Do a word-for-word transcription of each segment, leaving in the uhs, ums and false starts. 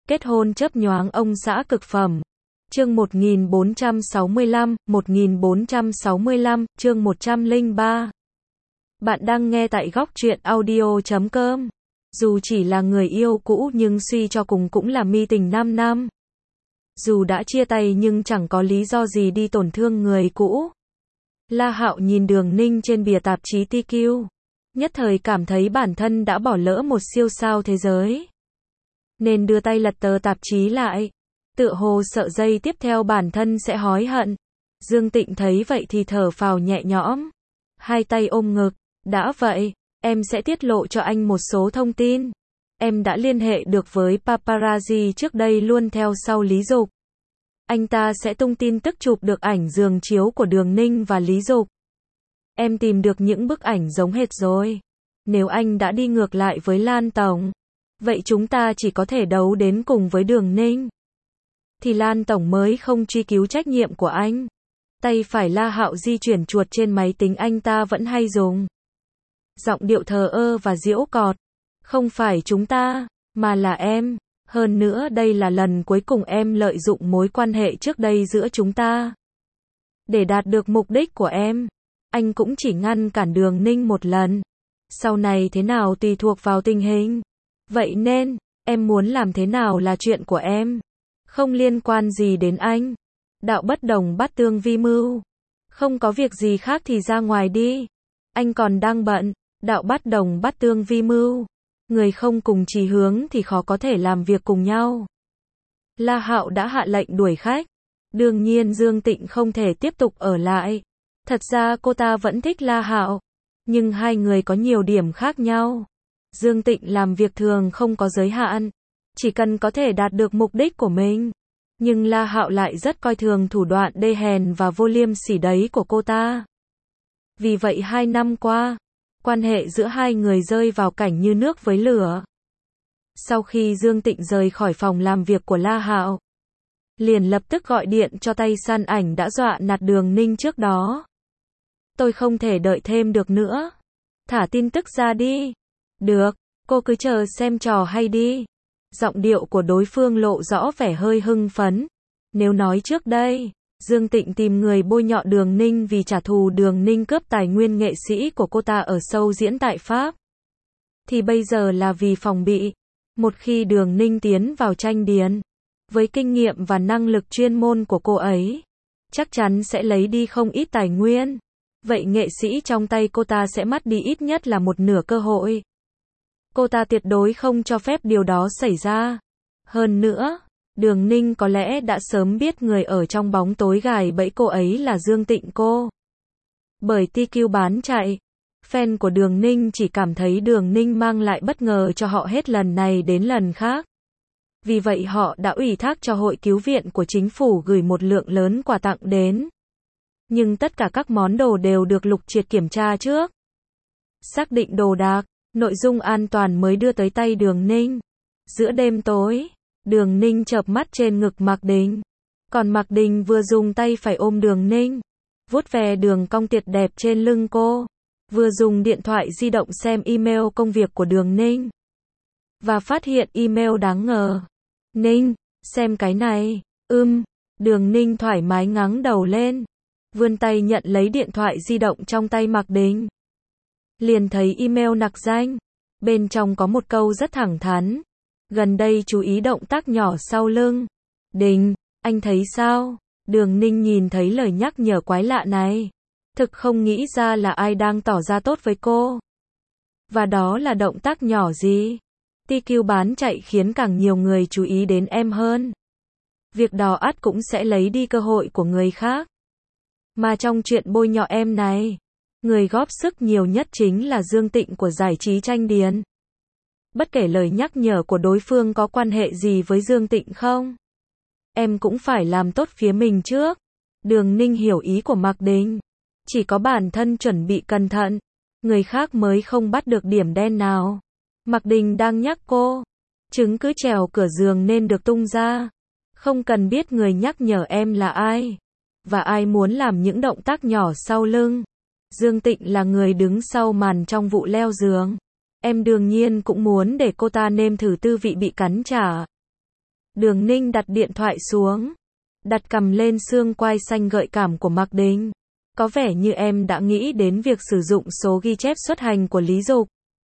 Kết hôn chớp nhoáng ông xã cực phẩm. Chương một nghìn bốn trăm sáu mươi lăm, một nghìn bốn trăm sáu mươi lăm, chương một trăm lẻ ba. Bạn đang nghe tại góc truyện audio chấm com. Dù chỉ là người yêu cũ nhưng suy cho cùng cũng là mi tình năm năm. Dù đã chia tay nhưng chẳng có lý do gì đi tổn thương người cũ. La Hạo nhìn Đường Ninh trên bìa tạp chí tê quy, nhất thời cảm thấy bản thân đã bỏ lỡ một siêu sao thế giới. Nên đưa tay lật tờ tạp chí lại. Tựa hồ sợ giây tiếp theo bản thân sẽ hối hận. Dương Tịnh thấy vậy thì thở phào nhẹ nhõm. Hai tay ôm ngực. Đã vậy, em sẽ tiết lộ cho anh một số thông tin. Em đã liên hệ được với paparazzi trước đây luôn theo sau Lý Dục. Anh ta sẽ tung tin tức chụp được ảnh giường chiếu của Đường Ninh và Lý Dục. Em tìm được những bức ảnh giống hệt rồi. Nếu anh đã đi ngược lại với Lan Tổng, vậy chúng ta chỉ có thể đấu đến cùng với Đường Ninh. Thì Lan Tổng mới không truy cứu trách nhiệm của anh. Tay phải La Hạo di chuyển chuột trên máy tính anh ta vẫn hay dùng. Giọng điệu thờ ơ và giễu cợt. Không phải chúng ta, mà là em. Hơn nữa đây là lần cuối cùng em lợi dụng mối quan hệ trước đây giữa chúng ta. Để đạt được mục đích của em. Anh cũng chỉ ngăn cản Đường Ninh một lần. Sau này thế nào tùy thuộc vào tình hình. Vậy nên, em muốn làm thế nào là chuyện của em. Không liên quan gì đến anh. Đạo bất đồng bắt tương vi mưu. Không có việc gì khác thì ra ngoài đi. Anh còn đang bận. Đạo bất đồng bắt tương vi mưu. Người không cùng chí hướng thì khó có thể làm việc cùng nhau. La Hạo đã hạ lệnh đuổi khách. Đương nhiên Dương Tịnh không thể tiếp tục ở lại. Thật ra cô ta vẫn thích La Hạo. Nhưng hai người có nhiều điểm khác nhau. Dương Tịnh làm việc thường không có giới hạn. Chỉ cần có thể đạt được mục đích của mình. Nhưng La Hạo lại rất coi thường thủ đoạn đê hèn và vô liêm sỉ đấy của cô ta. Vì vậy hai năm qua, quan hệ giữa hai người rơi vào cảnh như nước với lửa. Sau khi Dương Tịnh rời khỏi phòng làm việc của La Hạo, liền lập tức gọi điện cho tay săn ảnh đã dọa nạt Đường Ninh trước đó. Tôi không thể đợi thêm được nữa. Thả tin tức ra đi. Được, cô cứ chờ xem trò hay đi. Giọng điệu của đối phương lộ rõ vẻ hơi hưng phấn. Nếu nói trước đây, Dương Tịnh tìm người bôi nhọ Đường Ninh vì trả thù Đường Ninh cướp tài nguyên nghệ sĩ của cô ta ở show diễn tại Pháp. Thì bây giờ là vì phòng bị. Một khi Đường Ninh tiến vào tranh điền, với kinh nghiệm và năng lực chuyên môn của cô ấy, chắc chắn sẽ lấy đi không ít tài nguyên. Vậy nghệ sĩ trong tay cô ta sẽ mất đi ít nhất là một nửa cơ hội. Cô ta tuyệt đối không cho phép điều đó xảy ra. Hơn nữa, Đường Ninh có lẽ đã sớm biết người ở trong bóng tối gài bẫy cô ấy là Dương Tịnh cô. Bởi tê quy bán chạy, fan của Đường Ninh chỉ cảm thấy Đường Ninh mang lại bất ngờ cho họ hết lần này đến lần khác. Vì vậy họ đã ủy thác cho Hội Cứu viện của chính phủ gửi một lượng lớn quà tặng đến. Nhưng tất cả các món đồ đều được lục triệt kiểm tra trước. Xác định đồ đạc, nội dung an toàn mới đưa tới tay Đường Ninh. Giữa đêm tối, Đường Ninh chợp mắt trên ngực Mạc Đình. Còn Mạc Đình vừa dùng tay phải ôm Đường Ninh, vuốt ve đường cong tuyệt đẹp trên lưng cô. Vừa dùng điện thoại di động xem email công việc của Đường Ninh. Và phát hiện email đáng ngờ. Ninh, xem cái này. Ưm, Đường Ninh thoải mái ngáng đầu lên. Vươn tay nhận lấy điện thoại di động trong tay Mạc Đình. Liền thấy email nặc danh. Bên trong có một câu rất thẳng thắn. Gần đây chú ý động tác nhỏ sau lưng. Đình, anh thấy sao? Đường Ninh nhìn thấy lời nhắc nhở quái lạ này. Thực không nghĩ ra là ai đang tỏ ra tốt với cô. Và đó là động tác nhỏ gì? tê quy bán chạy khiến càng nhiều người chú ý đến em hơn. Việc đó ắt cũng sẽ lấy đi cơ hội của người khác. Mà trong chuyện bôi nhọ em này, người góp sức nhiều nhất chính là Dương Tịnh của giải trí tranh điền. Bất kể lời nhắc nhở của đối phương có quan hệ gì với Dương Tịnh không, em cũng phải làm tốt phía mình trước. Đường Ninh hiểu ý của Mạc Đình. Chỉ có bản thân chuẩn bị cẩn thận, người khác mới không bắt được điểm đen nào. Mạc Đình đang nhắc cô, trứng cứ trèo cửa giường nên được tung ra. Không cần biết người nhắc nhở em là ai, và ai muốn làm những động tác nhỏ sau lưng. Dương Tịnh là người đứng sau màn trong vụ leo giường. Em đương nhiên cũng muốn để cô ta nếm thử tư vị bị cắn trả. Đường Ninh đặt điện thoại xuống, đặt cầm lên xương quai xanh gợi cảm của Mạc Đình. Có vẻ như em đã nghĩ đến việc sử dụng số ghi chép xuất hành của Lý Dục.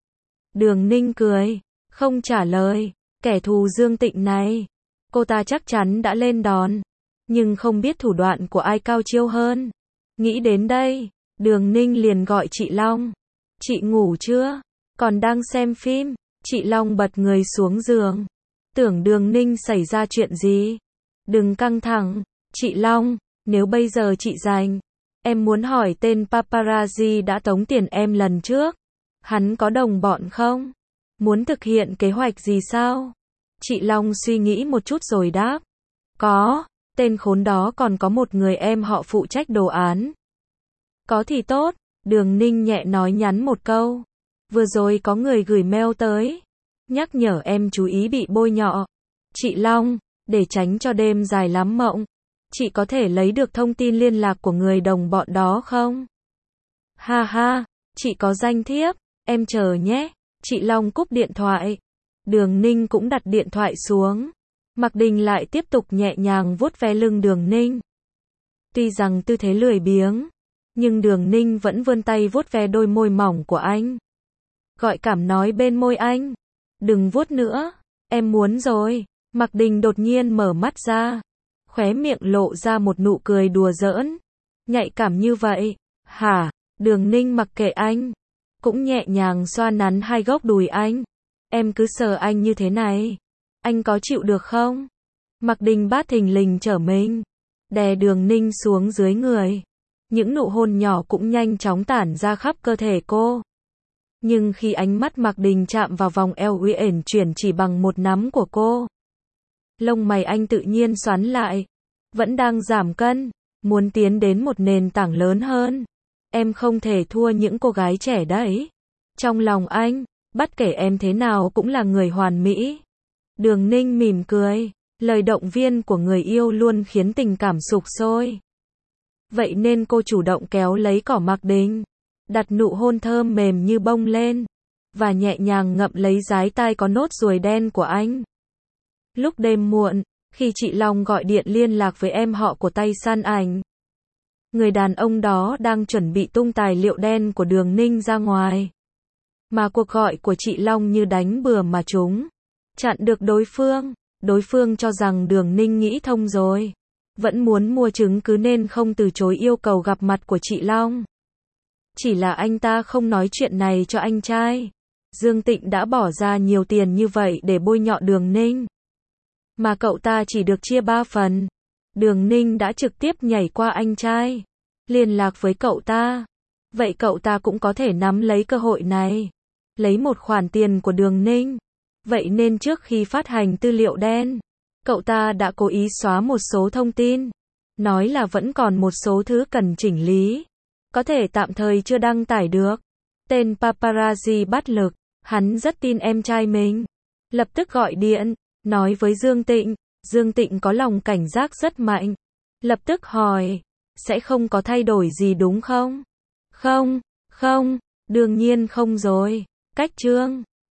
Đường Ninh cười, không trả lời. Kẻ thù Dương Tịnh này, cô ta chắc chắn đã lên đòn, nhưng không biết thủ đoạn của ai cao chiêu hơn. Nghĩ đến đây, Đường Ninh liền gọi chị Long. Chị ngủ chưa? Còn đang xem phim. Chị Long bật người xuống giường. Tưởng Đường Ninh xảy ra chuyện gì? Đừng căng thẳng, chị Long, nếu bây giờ chị rảnh, em muốn hỏi tên paparazzi đã tống tiền em lần trước. Hắn có đồng bọn không? Muốn thực hiện kế hoạch gì sao? Chị Long suy nghĩ một chút rồi đáp. Có, tên khốn đó còn có một người em họ phụ trách đồ án. Có thì tốt, Đường Ninh nhẹ nói nhắn một câu. Vừa rồi có người gửi mail tới, nhắc nhở em chú ý bị bôi nhọ. Chị Long, để tránh cho đêm dài lắm mộng, chị có thể lấy được thông tin liên lạc của người đồng bọn đó không? Ha ha, chị có danh thiếp, em chờ nhé. Chị Long cúp điện thoại. Đường Ninh cũng đặt điện thoại xuống. Mạc Đình lại tiếp tục nhẹ nhàng vuốt ve lưng Đường Ninh. Tuy rằng tư thế lười biếng, nhưng Đường Ninh vẫn vươn tay vuốt ve đôi môi mỏng của anh. Gọi cảm nói bên môi anh. Đừng vuốt nữa, em muốn rồi. Mạc Đình đột nhiên mở mắt ra, khóe miệng lộ ra một nụ cười đùa giỡn. Nhạy cảm như vậy, hả? Đường Ninh mặc kệ anh, cũng nhẹ nhàng xoa nắn hai góc đùi anh. Em cứ sờ anh như thế này, anh có chịu được không? Mạc Đình bát thình lình trở mình, đè Đường Ninh xuống dưới người. Những nụ hôn nhỏ cũng nhanh chóng tản ra khắp cơ thể cô. Nhưng khi ánh mắt Mạc Đình chạm vào vòng eo uyển chuyển chỉ bằng một nắm của cô, lông mày anh tự nhiên xoắn lại. Vẫn đang giảm cân, muốn tiến đến một nền tảng lớn hơn. Em không thể thua những cô gái trẻ đấy. Trong lòng anh, bất kể em thế nào cũng là người hoàn mỹ. Đường Ninh mỉm cười, lời động viên của người yêu luôn khiến tình cảm sục sôi. Vậy nên cô chủ động kéo lấy cỏ Mạc Đình, đặt nụ hôn thơm mềm như bông lên, và nhẹ nhàng ngậm lấy dái tai có nốt ruồi đen của anh. Lúc đêm muộn, khi chị Long gọi điện liên lạc với em họ của tay săn ảnh, người đàn ông đó đang chuẩn bị tung tài liệu đen của Đường Ninh ra ngoài. Mà cuộc gọi của chị Long như đánh bừa mà trúng, chặn được đối phương. Đối phương cho rằng Đường Ninh nghĩ thông rồi, vẫn muốn mua chứng cứ nên không từ chối yêu cầu gặp mặt của chị Long. Chỉ là anh ta không nói chuyện này cho anh trai. Dương Tịnh đã bỏ ra nhiều tiền như vậy để bôi nhọ Đường Ninh, mà cậu ta chỉ được chia ba phần. Đường Ninh đã trực tiếp nhảy qua anh trai, liên lạc với cậu ta. Vậy cậu ta cũng có thể nắm lấy cơ hội này, lấy một khoản tiền của Đường Ninh. Vậy nên trước khi phát hành tư liệu đen, cậu ta đã cố ý xóa một số thông tin, nói là vẫn còn một số thứ cần chỉnh lý, có thể tạm thời chưa đăng tải được. Tên paparazzi bắt lực, hắn rất tin em trai mình. Lập tức gọi điện, nói với Dương Tịnh. Dương Tịnh có lòng cảnh giác rất mạnh. Lập tức hỏi, sẽ không có thay đổi gì đúng không? Không, không, đương nhiên không rồi. Cách chương